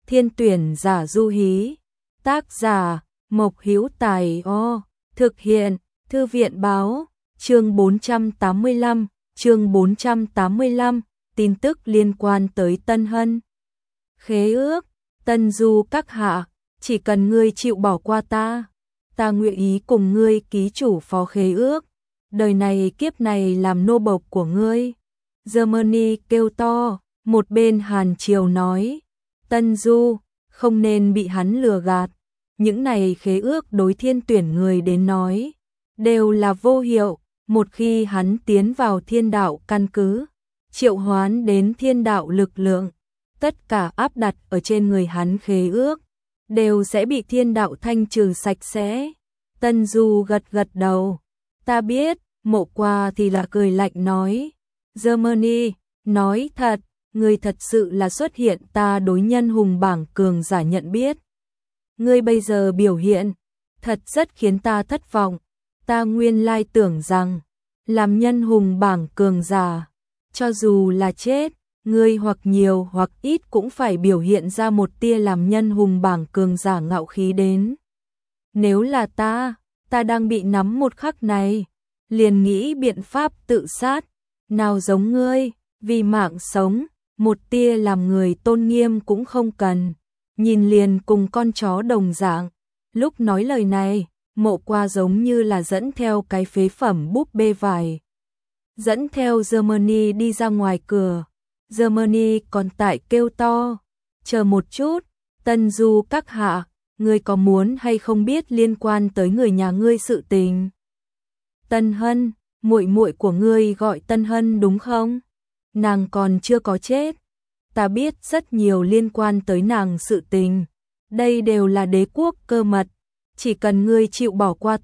Thiên tuyển giả Du Hí. Tác giả Mộc Hữu Tài. Thực hiện Thư viện báo. Chương 485, chương 485, tin tức liên quan tới Tân Hân. Khế ước. Tân Du các hạ, chỉ cần ngươi chịu bỏ qua ta, ta nguyện ý cùng ngươi ký chủ phó khế ước, đời này kiếp này làm nô bộc của ngươi. Germany kêu to, một bên Hàn Triều nói, Tân Du, không nên bị hắn lừa gạt, những này khế ước đối thiên tuyển người đến nói, đều là vô hiệu, một khi hắn tiến vào thiên đạo căn cứ, triệu hoán đến thiên đạo lực lượng, tất cả áp đặt ở trên người hắn khế ước, đều sẽ bị thiên đạo thanh trừ sạch sẽ. Tân Du gật gật đầu, ta biết. Mộ Qua thì là cười lạnh nói, Germany, nói thật, ngươi thật sự là xuất hiện ta đối nhân hùng bảng cường giả nhận biết. Ngươi bây giờ biểu hiện, thật rất khiến ta thất vọng, ta nguyên lai tưởng rằng, làm nhân hùng bảng cường giả, cho dù là chết, ngươi hoặc nhiều hoặc ít cũng phải biểu hiện ra một tia làm nhân hùng bảng cường giả ngạo khí đến. Nếu là ta đang bị nắm một khắc này, liền nghĩ biện pháp tự sát, nào giống ngươi, vì mạng sống, một tia làm người tôn nghiêm cũng không cần, nhìn liền cùng con chó đồng dạng. Lúc nói lời này, Mộ Qua giống như là dẫn theo cái phế phẩm búp bê vải, dẫn theo Germany đi ra ngoài cửa. Germany còn tại kêu to, chờ một chút, Tân Du các hạ, ngươi có muốn hay không biết liên quan tới người nhà ngươi sự tình? Tân Hân, muội muội của ngươi gọi Tân Hân đúng không? Nàng còn chưa có chết. Ta biết rất nhiều liên quan tới nàng sự tình. Đây đều là đế quốc cơ mật. Chỉ cần ngươi chịu bỏ qua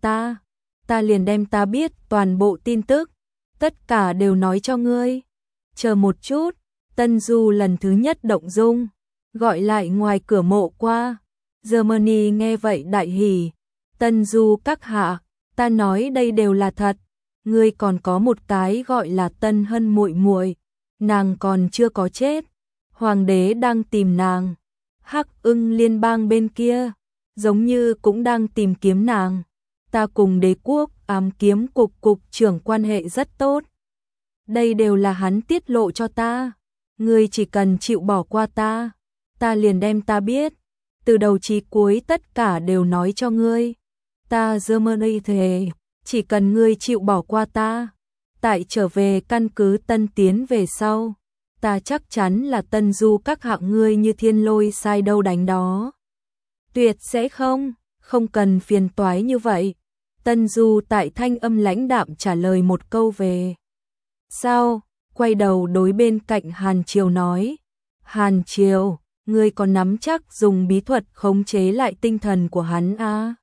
ta liền đem ta biết toàn bộ tin tức. Tất cả đều nói cho ngươi. Chờ một chút, Tân Du lần thứ nhất động dung, gọi lại ngoài cửa Mộ Qua. Germany nghe vậy đại hỉ. Tân Du các hạ, ta nói đây đều là thật. Ngươi còn có một cái gọi là Tân Hân muội muội, nàng còn chưa có chết. Hoàng đế đang tìm nàng. Hắc Ưng liên bang bên kia, giống như cũng đang tìm kiếm nàng. Ta cùng đế quốc ám kiếm cục trưởng quan hệ rất tốt. Đây đều là hắn tiết lộ cho ta. Ngươi chỉ cần chịu bỏ qua ta liền đem ta biết. Từ đầu chí cuối tất cả đều nói cho ngươi. Ta Germany thề, chỉ cần ngươi chịu bỏ qua ta, tại trở về căn cứ Tân Tiến về sau, ta chắc chắn là Tân Du các hạng ngươi như thiên lôi sai đâu đánh đó. Tuyệt sẽ không cần phiền toái như vậy. Tân Du tại thanh âm lãnh đạm trả lời một câu về. Sao? Quay đầu đối bên cạnh Hàn Triều nói. Hàn Triều, ngươi còn nắm chắc dùng bí thuật khống chế lại tinh thần của hắn à?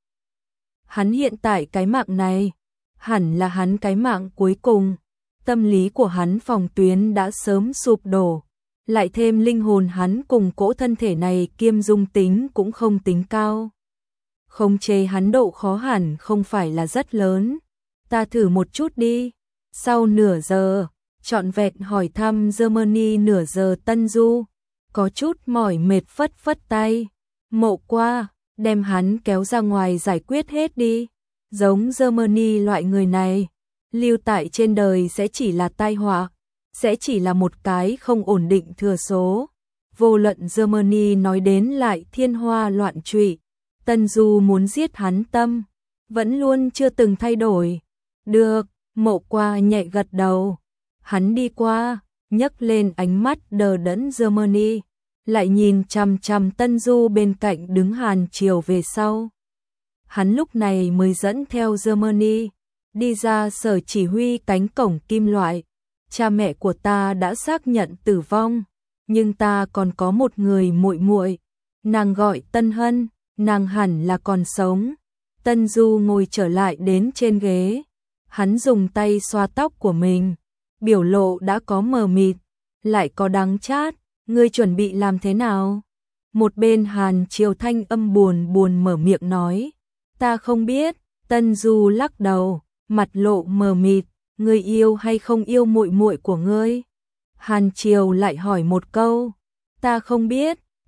Hắn hiện tại cái mạng này, hẳn là hắn cái mạng cuối cùng. Tâm lý của hắn phòng tuyến đã sớm sụp đổ. Lại thêm linh hồn hắn cùng cỗ thân thể này kiêm dung tính cũng không tính cao. Khống chế hắn độ khó hẳn không phải là rất lớn. Ta thử một chút đi. Sau nửa giờ, trọn vẹn hỏi thăm Germany nửa giờ Tân Du, có chút mỏi mệt phất phất tay. Mộ Qua, đem hắn kéo ra ngoài giải quyết hết đi. Giống Germany loại người này, lưu tại trên đời sẽ chỉ là tai họa, sẽ chỉ là một cái không ổn định thừa số. Vô luận Germany nói đến lại thiên hoa loạn trụy, Tân Du muốn giết hắn tâm, vẫn luôn chưa từng thay đổi. Được, Mộ Qua nhẹ gật đầu. Hắn đi qua, nhấc lên ánh mắt đờ đẫn Germany, lại nhìn chằm chằm Tân Du bên cạnh đứng Hàn Triều về sau. Hắn lúc này mới dẫn theo Germany, đi ra sở chỉ huy cánh cổng kim loại. Cha mẹ của ta đã xác nhận tử vong, nhưng ta còn có một người muội muội, nàng gọi Tân Hân, nàng hẳn là còn sống. Tân Du ngồi trở lại đến trên ghế, hắn dùng tay xoa tóc của mình, biểu lộ đã có mờ mịt, lại có đắng chát. Ngươi chuẩn bị làm thế nào? Một bên Hàn Triều thanh âm buồn buồn mở miệng nói. Ta không biết. Tân Du lắc đầu, mặt lộ mờ mịt. Ngươi yêu hay không yêu muội muội của ngươi? Hàn Triều lại hỏi một câu. Ta không biết.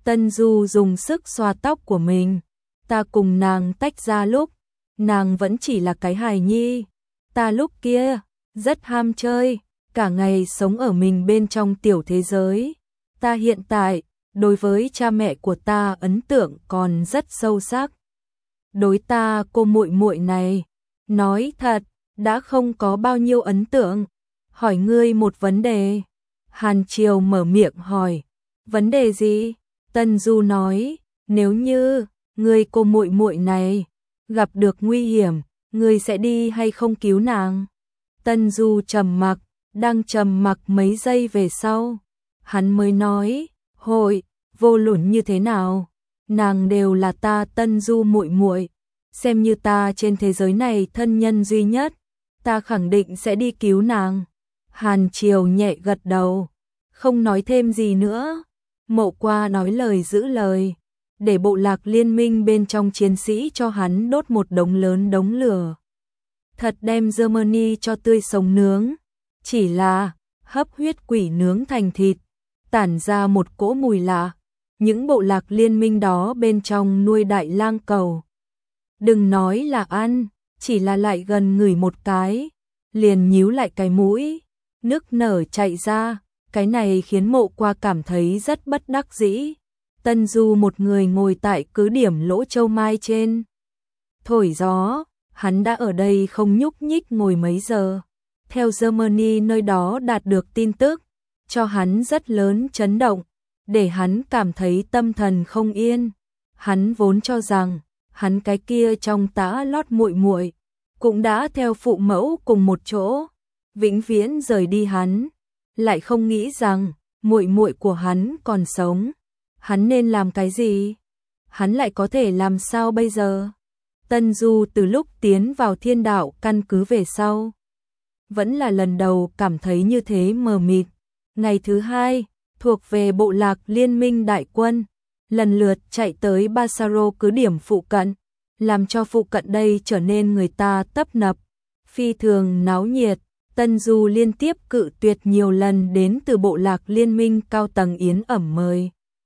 Tân Du dùng sức xoa tóc của mình. Ta cùng nàng tách ra lúc, nàng vẫn chỉ là cái hài nhi. Ta lúc kia, rất ham chơi, cả ngày sống ở mình bên trong tiểu thế giới. Ta hiện tại, đối với cha mẹ của ta ấn tượng còn rất sâu sắc. Đối ta cô muội muội này, nói thật, đã không có bao nhiêu ấn tượng. Hỏi ngươi một vấn đề. Hàn Triều mở miệng hỏi. Vấn đề gì? Tân Du nói, nếu như ngươi cô muội muội này gặp được nguy hiểm, ngươi sẽ đi hay không cứu nàng? Tân Du trầm mặc, đang trầm mặc mấy giây về sau, hắn mới nói, hội, vô luận như thế nào, nàng đều là ta Tân Du muội muội, xem như ta trên thế giới này thân nhân duy nhất, ta khẳng định sẽ đi cứu nàng. Hàn Triều nhẹ gật đầu, không nói thêm gì nữa. Mộ Qua nói lời giữ lời, để bộ lạc liên minh bên trong chiến sĩ cho hắn đốt một đống lớn đống lửa. Thật đem Germany cho tươi sống nướng, chỉ là hấp huyết quỷ nướng thành thịt, tản ra một cỗ mùi lạ. Những bộ lạc liên minh đó bên trong nuôi đại lang cầu. Đừng nói là ăn, chỉ là lại gần ngửi một cái, liền nhíu lại cái mũi, nước nở chạy ra. Cái này khiến Mộ Qua cảm thấy rất bất đắc dĩ. Tân Du một người ngồi tại cứ điểm Lỗ Châu Mai trên. Thổi gió, hắn đã ở đây không nhúc nhích ngồi mấy giờ. Theo Germany nơi đó đạt được tin tức, cho hắn rất lớn chấn động, để hắn cảm thấy tâm thần không yên. Hắn vốn cho rằng, hắn cái kia trong tã lót muội muội cũng đã theo phụ mẫu cùng một chỗ, vĩnh viễn rời đi hắn. Lại không nghĩ rằng muội muội của hắn còn sống. Hắn nên làm cái gì? Hắn lại có thể làm sao bây giờ? Tân Du từ lúc tiến vào Thiên Đạo căn cứ về sau, vẫn là lần đầu cảm thấy như thế mờ mịt. Ngày thứ hai, thuộc về bộ lạc liên minh đại quân, lần lượt chạy tới Basaro cứ điểm phụ cận, làm cho phụ cận đây trở nên người ta tấp nập, phi thường náo nhiệt. Tân Du liên tiếp cự tuyệt nhiều lần đến từ bộ lạc liên minh cao tầng yến ẩm mời.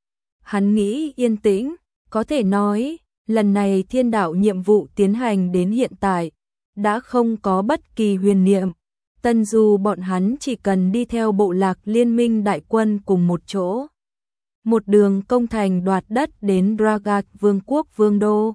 Hắn nghĩ yên tĩnh, có thể nói, lần này Thiên Đạo nhiệm vụ tiến hành đến hiện tại, đã không có bất kỳ huyền niệm. Tân Du bọn hắn chỉ cần đi theo bộ lạc liên minh đại quân cùng một chỗ. Một đường công thành đoạt đất đến Dragak Vương quốc Vương Đô.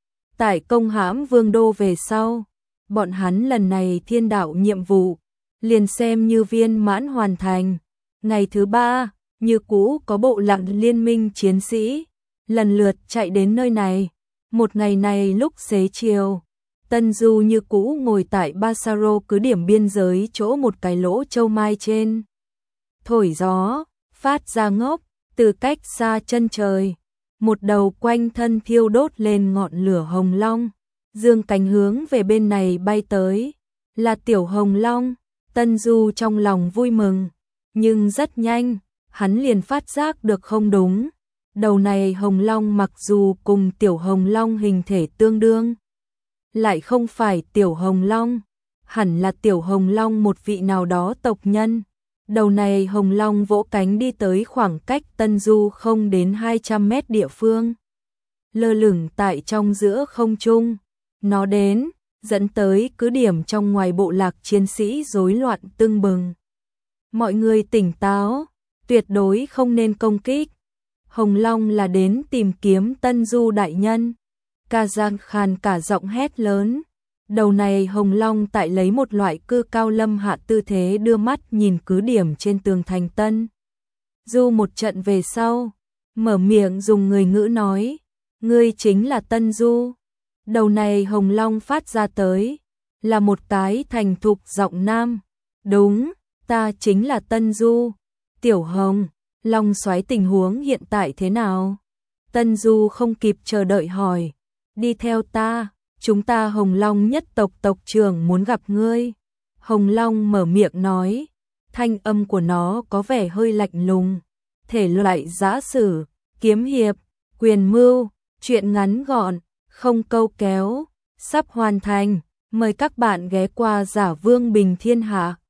Tại công hãm Vương Đô về sau, bọn hắn lần này Thiên Đạo nhiệm vụ liền xem như viên mãn hoàn thành. Ngày thứ ba, như cũ có bộ lạc liên minh chiến sĩ lần lượt chạy đến nơi này. Một ngày này lúc xế chiều, Tân Du như cũ ngồi tại Basaro cứ điểm biên giới chỗ một cái Lỗ Châu Mai trên. Thổi gió, phát ra ngốc, từ cách xa chân trời, một đầu quanh thân thiêu đốt lên ngọn lửa hồng long, dương cánh hướng về bên này bay tới, là tiểu hồng long. Tân Du trong lòng vui mừng, nhưng rất nhanh, hắn liền phát giác được không đúng. Đầu này hồng long mặc dù cùng tiểu hồng long hình thể tương đương, lại không phải tiểu hồng long, hẳn là tiểu hồng long một vị nào đó tộc nhân. Đầu này hồng long vỗ cánh đi tới khoảng cách Tân Du không đến 200 mét địa phương, lơ lửng tại trong giữa không trung. Nó đến, dẫn tới cứ điểm trong ngoài bộ lạc chiến sĩ rối loạn tưng bừng. Mọi người tỉnh táo, tuyệt đối không nên công kích. Hồng Long là đến tìm kiếm Tân Du đại nhân. Kazan Khan cả giọng hét lớn. Đầu này Hồng Long tại lấy một loại cư cao lâm hạ tư thế đưa mắt nhìn cứ điểm trên tường thành Tân Du một trận về sau, mở miệng dùng người ngữ nói, ngươi chính là Tân Du. Đầu này Hồng Long phát ra tới, là một cái thành thục giọng nam. Đúng, ta chính là Tân Du. Tiểu Hồng, Long Soái tình huống hiện tại thế nào? Tân Du không kịp chờ đợi hỏi. Đi theo ta, chúng ta Hồng Long nhất tộc tộc trưởng muốn gặp ngươi. Hồng Long mở miệng nói, thanh âm của nó có vẻ hơi lạnh lùng. Thể loại giã sử, kiếm hiệp, quyền mưu, chuyện ngắn gọn, không câu kéo, sắp hoàn thành. Mời các bạn ghé qua Giả Vương Bình Thiên Hạ.